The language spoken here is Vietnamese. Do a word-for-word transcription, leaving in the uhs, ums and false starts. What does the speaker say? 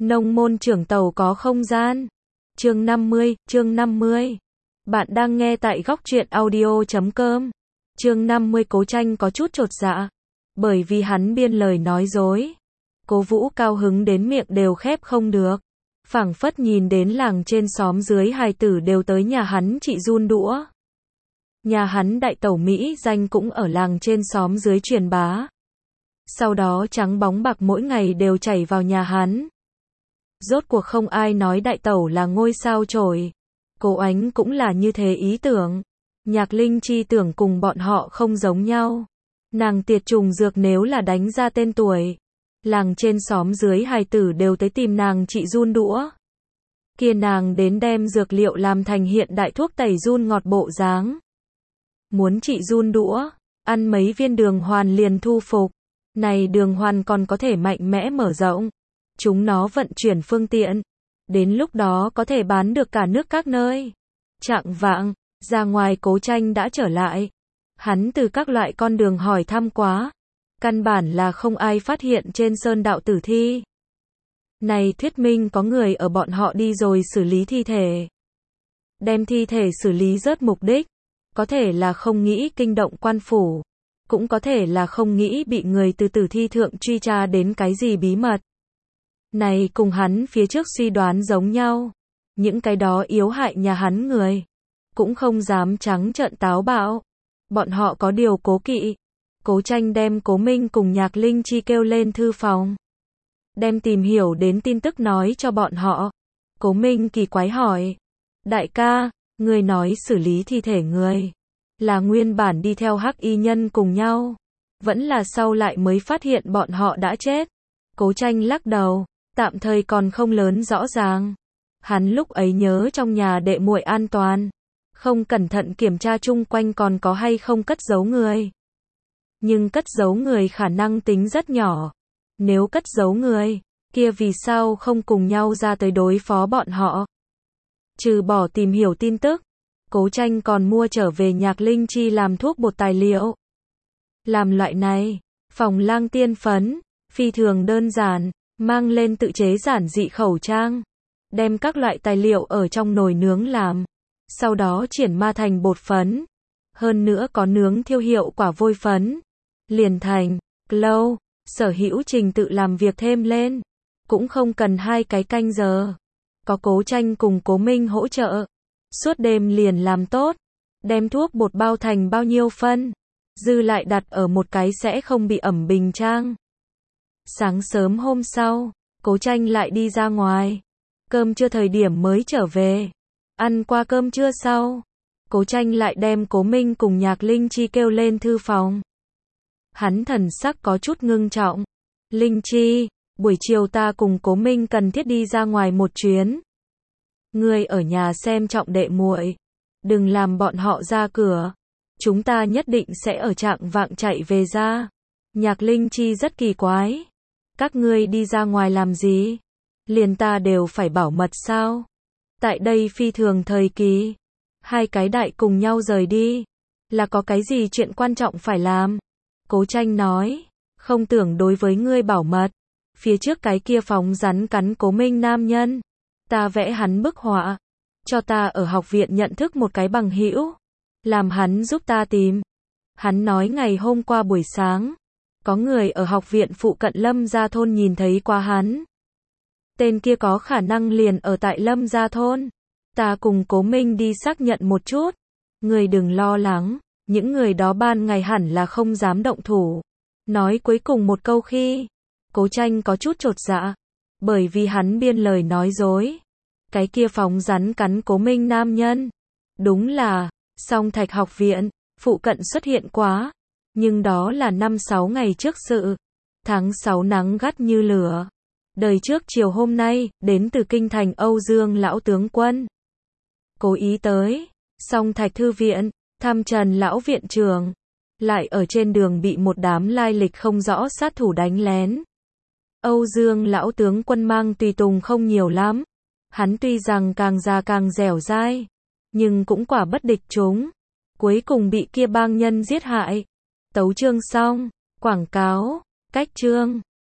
Nông môn trưởng tàu có không gian. Chương năm mươi, chương năm mươi. Bạn đang nghe tại góc truyện audio chấm com. Chương năm mươi Cố Tranh có chút chột dạ, bởi vì hắn biên lời nói dối. Cố Vũ cao hứng đến miệng đều khép không được. Phảng phất nhìn đến làng trên xóm dưới hài tử đều tới nhà hắn trị run đũa. Nhà hắn đại tẩu Mỹ danh cũng ở làng trên xóm dưới truyền bá. Sau đó trắng bóng bạc mỗi ngày đều chảy vào nhà hắn. Rốt cuộc không ai nói đại tẩu là ngôi sao chổi. Cố Ánh cũng là như thế ý tưởng. Nhạc Linh Chi tưởng cùng bọn họ không giống nhau. Nàng tiệt trùng dược nếu là đánh ra tên tuổi, làng trên xóm dưới hài tử đều tới tìm nàng trị run đũa. Kia nàng đến đem dược liệu làm thành hiện đại thuốc tẩy run ngọt bộ dáng. Muốn trị run đũa, ăn mấy viên đường hoàn liền thu phục. Này đường hoàn còn có thể mạnh mẽ mở rộng. Chúng nó vận chuyển phương tiện. Đến lúc đó có thể bán được cả nước các nơi. Chạng vạng, ra ngoài Cố Tranh đã trở lại. Hắn từ các loại con đường hỏi thăm quá. Căn bản là không ai phát hiện trên sơn đạo tử thi. Này thuyết minh có người ở bọn họ đi rồi xử lý thi thể. Đem thi thể xử lý rớt mục đích. Có thể là không nghĩ kinh động quan phủ. Cũng có thể là không nghĩ bị người từ tử thi thượng truy tra đến cái gì bí mật. Này cùng hắn phía trước suy đoán giống nhau. Những cái đó yếu hại nhà hắn người. Cũng không dám trắng trợn táo bạo. Bọn họ có điều cố kỵ. Cố Tranh đem Cố Minh cùng Nhạc Linh Chi kêu lên thư phòng. Đem tìm hiểu đến tin tức nói cho bọn họ. Cố Minh kỳ quái hỏi. Đại ca, người nói xử lý thi thể người. Là nguyên bản đi theo hắc y nhân cùng nhau. Vẫn là sau lại mới phát hiện bọn họ đã chết. Cố Tranh lắc đầu. Tạm thời còn không lớn rõ ràng. Hắn lúc ấy nhớ trong nhà đệ muội an toàn. Không cẩn thận kiểm tra chung quanh còn có hay không cất giấu người. Nhưng cất giấu người khả năng tính rất nhỏ. Nếu cất giấu người, kia vì sao không cùng nhau ra tới đối phó bọn họ? Trừ bỏ tìm hiểu tin tức, Cố Tranh còn mua trở về Nhạc Linh Chi làm thuốc bột tài liệu. Làm loại này, phòng lang tiên phấn, phi thường đơn giản, mang lên tự chế giản dị khẩu trang. Đem các loại tài liệu ở trong nồi nướng làm. Sau đó triển ma thành bột phấn. Hơn nữa có nướng thiêu hiệu quả vôi phấn. Liền thành, glow, sở hữu trình tự làm việc thêm lên. Cũng không cần hai cái canh giờ. Có Cố Tranh cùng Cố Minh hỗ trợ. Suốt đêm liền làm tốt. Đem thuốc bột bao thành bao nhiêu phân. Dư lại đặt ở một cái sẽ không bị ẩm bình trang. Sáng sớm hôm sau, Cố Tranh lại đi ra ngoài. Cơm trưa thời điểm mới trở về. Ăn qua cơm trưa sau, Cố Tranh lại đem Cố Minh cùng Nhạc Linh Chi kêu lên thư phòng. Hắn thần sắc có chút ngưng trọng. Linh Chi, buổi chiều ta cùng Cố Minh cần thiết đi ra ngoài một chuyến. Ngươi ở nhà xem trọng đệ muội, đừng làm bọn họ ra cửa. Chúng ta nhất định sẽ ở trạng vạng chạy về ra. Nhạc Linh Chi rất kỳ quái. Các ngươi đi ra ngoài làm gì? Liền ta đều phải bảo mật sao? Tại đây phi thường thời kỳ. Hai cái đại cùng nhau rời đi. Là có cái gì chuyện quan trọng phải làm? Cố Tranh nói. Không tưởng đối với ngươi bảo mật. Phía trước cái kia phóng rắn cắn Cố Minh nam nhân. Ta vẽ hắn bức họa. Cho ta ở học viện nhận thức một cái bằng hữu. Làm hắn giúp ta tìm. Hắn nói ngày hôm qua buổi sáng. Có người ở học viện phụ cận Lâm Gia Thôn nhìn thấy qua hắn. Tên kia có khả năng liền ở tại Lâm Gia Thôn. Ta cùng Cố Minh đi xác nhận một chút. Người đừng lo lắng. Những người đó ban ngày hẳn là không dám động thủ. Nói cuối cùng một câu khi Cố Tranh có chút chột dạ. Bởi vì hắn biên lời nói dối. Cái kia phóng rắn cắn Cố Minh nam nhân. Đúng là Song Thạch học viện phụ cận xuất hiện quá. Nhưng đó là năm sáu ngày trước sự. Tháng sáu nắng gắt như lửa. Đời trước chiều hôm nay, đến từ kinh thành Âu Dương lão tướng quân. Cố ý tới, Song Thạch thư viện, thăm Trần lão viện trưởng. Lại ở trên đường bị một đám lai lịch không rõ sát thủ đánh lén. Âu Dương lão tướng quân mang tùy tùng không nhiều lắm. Hắn tuy rằng càng già càng dẻo dai, nhưng cũng quả bất địch chúng. Cuối cùng bị kia bang nhân giết hại. Tấu chương xong, quảng cáo, cách chương.